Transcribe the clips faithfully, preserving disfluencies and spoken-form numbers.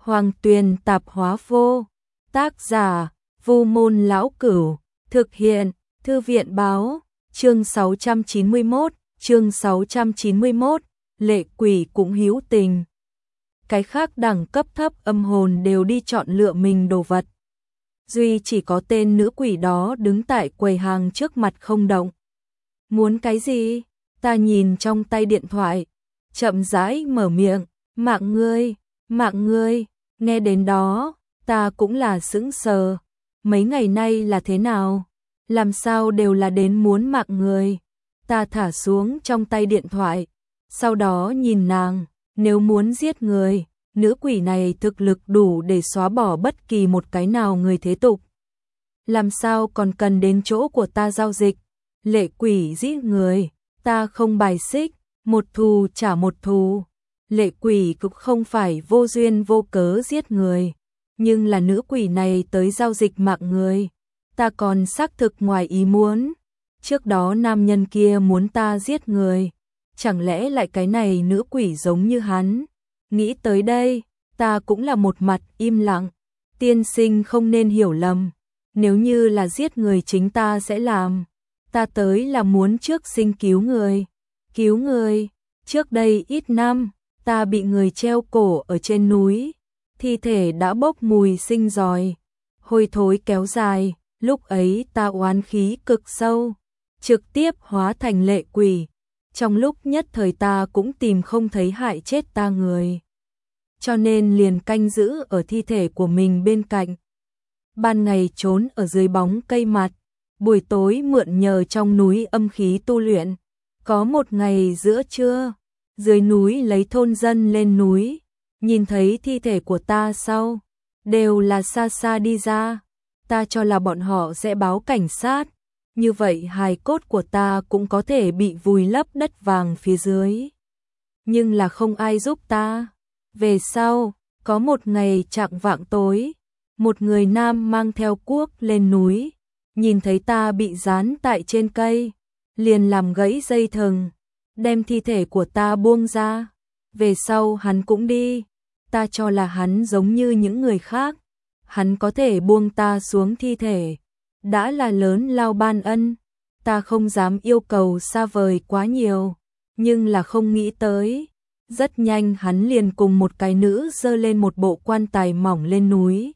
Hoàng Tuyền tạp hóa vô. Tác giả: Vu Môn Lão Cửu. Thực hiện: Thư viện báo. Chương sáu trăm chín mươi mốt, chương sáu trăm chín mươi mốt, lệ quỷ cũng hữu tình. Cái khác đẳng cấp thấp âm hồn đều đi chọn lựa mình đồ vật. Duy chỉ có tên nữ quỷ đó đứng tại quầy hàng trước mặt không động. Muốn cái gì? Ta nhìn trong tay điện thoại, chậm rãi mở miệng, mạng ngươi, mạng ngươi. Nghe đến đó, ta cũng là sững sờ. Mấy ngày nay là thế nào? Làm sao đều là đến muốn mạng người? Ta thả xuống trong tay điện thoại, sau đó nhìn nàng, nếu muốn giết người, nữ quỷ này thực lực đủ để xóa bỏ bất kỳ một cái nào người thế tục. Làm sao còn cần đến chỗ của ta giao dịch? Lệ quỷ giết người, ta không bài xích, một thù trả một thù. Lệ quỷ cũng không phải vô duyên vô cớ giết người, nhưng là nữ quỷ này tới giao dịch mạng người, ta còn xác thực ngoài ý muốn. Trước đó nam nhân kia muốn ta giết người, chẳng lẽ lại cái này nữ quỷ giống như hắn? Nghĩ tới đây, ta cũng là một mặt im lặng. Tiên sinh không nên hiểu lầm, nếu như là giết người chính ta sẽ làm. Ta tới là muốn trước sinh cứu người. Cứu người? Trước đây ít năm, ta bị người treo cổ ở trên núi, thi thể đã bốc mùi sinh giòi, hôi thối kéo dài, lúc ấy ta oán khí cực sâu, trực tiếp hóa thành lệ quỷ. Trong lúc nhất thời ta cũng tìm không thấy hại chết ta người, cho nên liền canh giữ ở thi thể của mình bên cạnh. Ban ngày trốn ở dưới bóng cây mặt, buổi tối mượn nhờ trong núi âm khí tu luyện. Có một ngày giữa trưa, dưới núi lấy thôn dân lên núi, nhìn thấy thi thể của ta sau, đều là xa xa đi ra. Ta cho là bọn họ sẽ báo cảnh sát, như vậy hài cốt của ta cũng có thể bị vùi lấp đất vàng phía dưới. Nhưng là không ai giúp ta. Về sau, có một ngày chạng vạng tối, một người nam mang theo cuốc lên núi, nhìn thấy ta bị dán tại trên cây, liền làm gãy dây thừng, đem thi thể của ta buông ra. Về sau hắn cũng đi, ta cho là hắn giống như những người khác, hắn có thể buông ta xuống thi thể, đã là lớn lao ban ân. Ta không dám yêu cầu xa vời quá nhiều, nhưng là không nghĩ tới, rất nhanh hắn liền cùng một cái nữ dơ lên một bộ quan tài mỏng lên núi.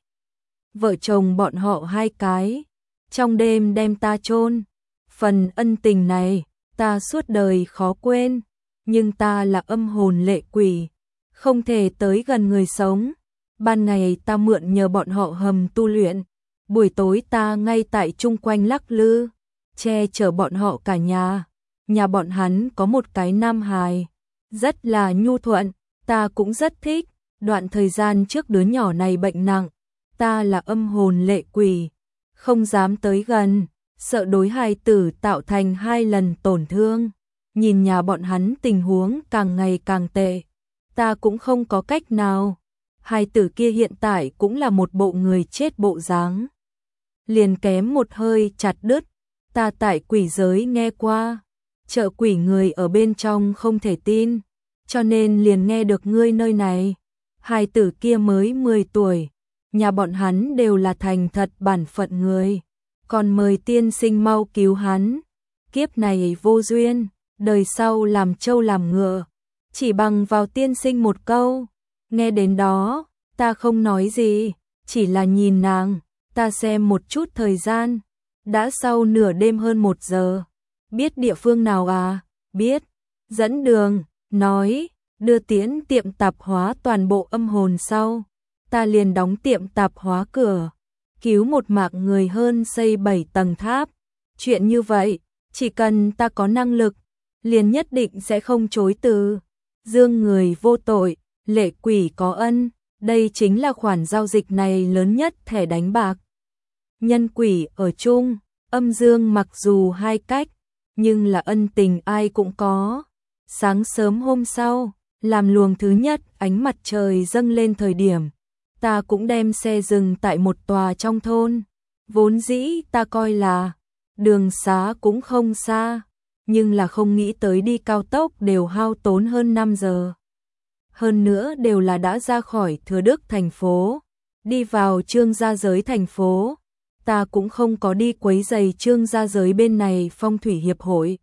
Vợ chồng bọn họ hai cái, trong đêm đem ta chôn. Phần ân tình này, ta suốt đời khó quên, nhưng ta là âm hồn lệ quỷ, không thể tới gần người sống. Ban ngày ta mượn nhờ bọn họ hầm tu luyện, buổi tối ta ngay tại chung quanh lắc lư, che chở bọn họ cả nhà. Nhà bọn hắn có một cái nam hài, rất là nhu thuận, ta cũng rất thích. Đoạn thời gian trước đứa nhỏ này bệnh nặng, ta là âm hồn lệ quỷ, không dám tới gần, sợ đối hài tử tạo thành hai lần tổn thương. Nhìn nhà bọn hắn tình huống càng ngày càng tệ, ta cũng không có cách nào. Hài tử kia hiện tại cũng là một bộ người chết bộ dáng, liền kém một hơi chặt đứt. Ta tại quỷ giới nghe qua, chợ quỷ người ở bên trong không thể tin, cho nên liền nghe được ngươi nơi này. Hài tử kia mới mười tuổi, nhà bọn hắn đều là thành thật bản phận người, còn mời tiên sinh mau cứu hắn. Kiếp này vô duyên, đời sau làm trâu làm ngựa, chỉ bằng vào tiên sinh một câu. Nghe đến đó, ta không nói gì, chỉ là nhìn nàng. Ta xem một chút thời gian, đã sau nửa đêm hơn một giờ. Biết địa phương nào à? Biết. Dẫn đường, nói, đưa tiễn tiệm tạp hóa toàn bộ âm hồn sau. Ta liền đóng tiệm tạp hóa cửa, cứu một mạng người hơn xây bảy tầng tháp. Chuyện như vậy, chỉ cần ta có năng lực, liền nhất định sẽ không chối từ. Dương người vô tội, lệ quỷ có ân, đây chính là khoản giao dịch này lớn nhất thẻ đánh bạc. Nhân quỷ ở chung, âm dương mặc dù hai cách, nhưng là ân tình ai cũng có. Sáng sớm hôm sau, làm luồng thứ nhất ánh mặt trời dâng lên thời điểm, ta cũng đem xe dừng tại một tòa trong thôn. Vốn dĩ ta coi là đường xá cũng không xa, nhưng là không nghĩ tới đi cao tốc đều hao tốn hơn năm giờ. hơn nữa đều là đã ra khỏi Thừa Đức thành phố, đi vào Trương gia giới thành phố. Ta cũng không có đi quấy rầy Trương gia giới bên này phong thủy hiệp hội.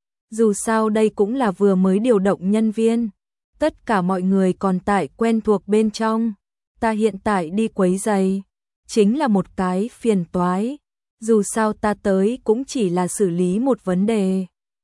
Dù sao đây cũng là vừa mới điều động nhân viên, tất cả mọi người còn tại quen thuộc bên trong. Ta hiện tại đi quấy rầy, chính là một cái phiền toái. Dù sao ta tới cũng chỉ là xử lý một vấn đề.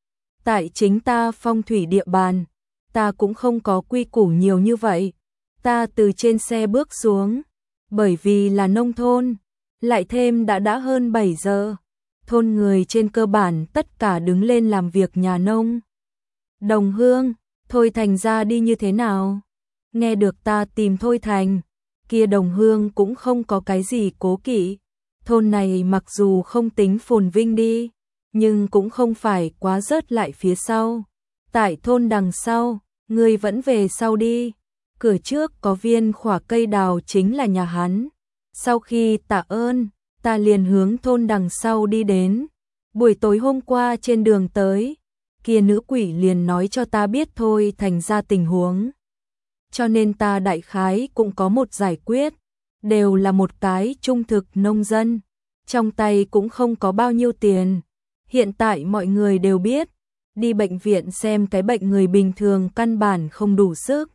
Tại chính ta phong thủy địa bàn, ta cũng không có quy củ nhiều như vậy. Ta từ trên xe bước xuống, bởi vì là nông thôn, lại thêm đã đã hơn bảy giờ. Thôn người trên cơ bản tất cả đứng lên làm việc nhà nông. Đồng Hương, Thôi Thành ra đi như thế nào? Nghe được ta tìm Thôi Thành, kia Đồng Hương cũng không có cái gì cố kỵ. Thôn này mặc dù không tính phồn vinh đi, nhưng cũng không phải quá rớt lại phía sau. Tại thôn đằng sau, ngươi vẫn về sau đi. Cửa trước có viên khỏa cây đào chính là nhà hắn. Sau khi tạ ơn, ta liền hướng thôn đằng sau đi đến. Buổi tối hôm qua trên đường tới, kia nữ quỷ liền nói cho ta biết Thôi Thành ra tình huống. Cho nên ta đại khái cũng có một giải quyết, đều là một cái trung thực nông dân, trong tay cũng không có bao nhiêu tiền. Hiện tại mọi người đều biết, đi bệnh viện xem cái bệnh người bình thường căn bản không đủ sức.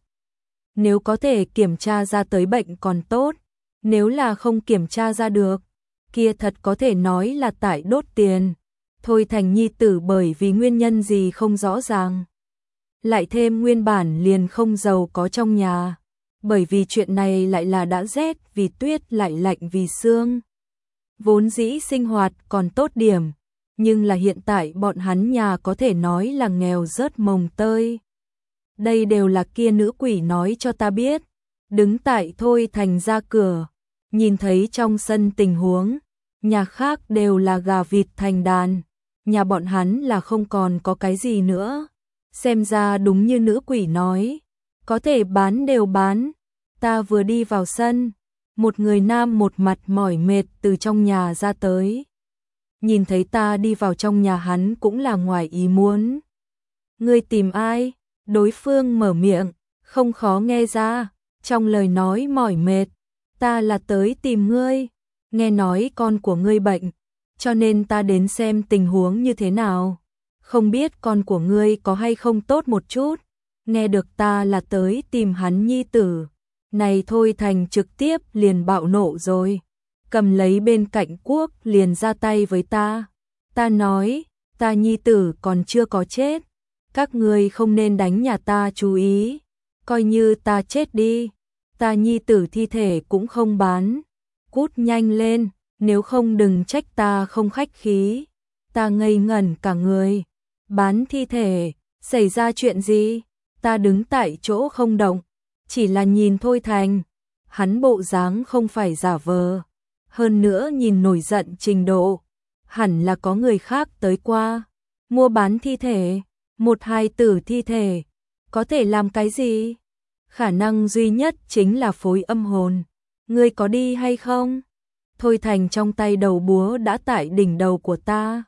Nếu có thể kiểm tra ra tới bệnh còn tốt, nếu là không kiểm tra ra được, kia thật có thể nói là tại đốt tiền. Thôi Thành nhi tử bởi vì nguyên nhân gì không rõ ràng, lại thêm nguyên bản liền không giàu có trong nhà, bởi vì chuyện này lại là đã rét vì tuyết lại lạnh vì sương. Vốn dĩ sinh hoạt còn tốt điểm, nhưng là hiện tại bọn hắn nhà có thể nói là nghèo rớt mồng tơi. Đây đều là kia nữ quỷ nói cho ta biết. Đứng tại Thôi Thành ra cửa, nhìn thấy trong sân tình huống, nhà khác đều là gà vịt thành đàn, nhà bọn hắn là không còn có cái gì nữa. Xem ra đúng như nữ quỷ nói, có thể bán đều bán. Ta vừa đi vào sân, một người nam một mặt mỏi mệt từ trong nhà ra tới. Nhìn thấy ta đi vào trong nhà hắn cũng là ngoài ý muốn. Ngươi tìm ai? Đối phương mở miệng, không khó nghe ra, trong lời nói mỏi mệt. Ta là tới tìm ngươi, nghe nói con của ngươi bệnh, cho nên ta đến xem tình huống như thế nào. Không biết con của ngươi có hay không tốt một chút. Nghe được ta là tới tìm hắn nhi tử, này Thôi Thành trực tiếp liền bạo nộ rồi. Cầm lấy bên cạnh cuốc liền ra tay với ta. Ta nói, ta nhi tử còn chưa có chết. Các ngươi không nên đánh nhà ta chú ý. Coi như ta chết đi, ta nhi tử thi thể cũng không bán. Cút nhanh lên, nếu không đừng trách ta không khách khí. Ta ngây ngẩn cả người. Bán thi thể, xảy ra chuyện gì? Ta đứng tại chỗ không động, chỉ là nhìn Thôi Thành. Hắn bộ dáng không phải giả vờ, hơn nữa nhìn nổi giận trình độ, hẳn là có người khác tới qua, mua bán thi thể, một hài tử thi thể, có thể làm cái gì? Khả năng duy nhất chính là phối âm hồn. Ngươi có đi hay không? Thôi Thành trong tay đầu búa đã tại đỉnh đầu của ta.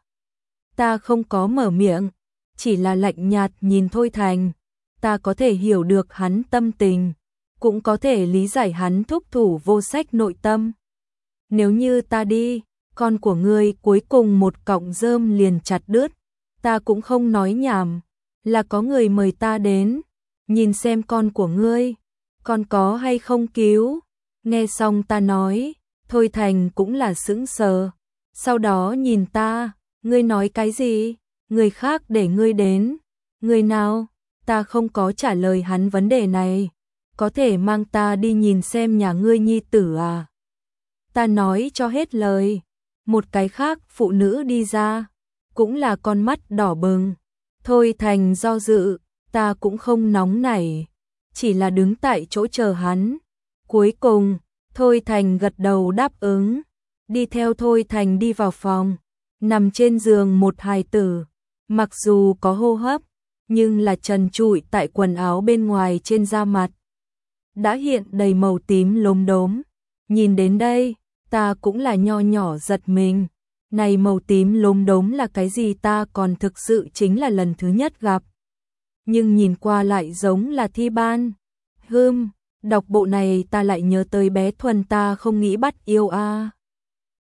Ta không có mở miệng, chỉ là lạnh nhạt nhìn Thôi Thành. Ta có thể hiểu được hắn tâm tình, cũng có thể lý giải hắn thúc thủ vô sách nội tâm. Nếu như ta đi, con của ngươi cuối cùng một cọng rơm liền chặt đứt. Ta cũng không nói nhảm, là có người mời ta đến, nhìn xem con của ngươi, con có hay không cứu. Nghe xong ta nói, Thôi Thành cũng là sững sờ, sau đó nhìn ta, ngươi nói cái gì? Người khác để ngươi đến. Người nào? Ta không có trả lời hắn vấn đề này. Có thể mang ta đi nhìn xem nhà ngươi nhi tử à? Ta nói cho hết lời. Một cái khác phụ nữ đi ra, cũng là con mắt đỏ bừng. Thôi Thành do dự, ta cũng không nóng nảy, chỉ là đứng tại chỗ chờ hắn. Cuối cùng, Thôi Thành gật đầu đáp ứng, đi theo Thôi Thành đi vào phòng, nằm trên giường một hài tử, mặc dù có hô hấp, nhưng là trần trụi tại quần áo bên ngoài trên da mặt. Đã hiện đầy màu tím lốm đốm, nhìn đến đây, ta cũng là nho nhỏ giật mình. Này màu tím lốm đốm là cái gì ta còn thực sự chính là lần thứ nhất gặp. Nhưng nhìn qua lại giống là thi ban. Hưm, đọc bộ này ta lại nhớ tới bé Thuần ta không nghĩ bắt yêu a.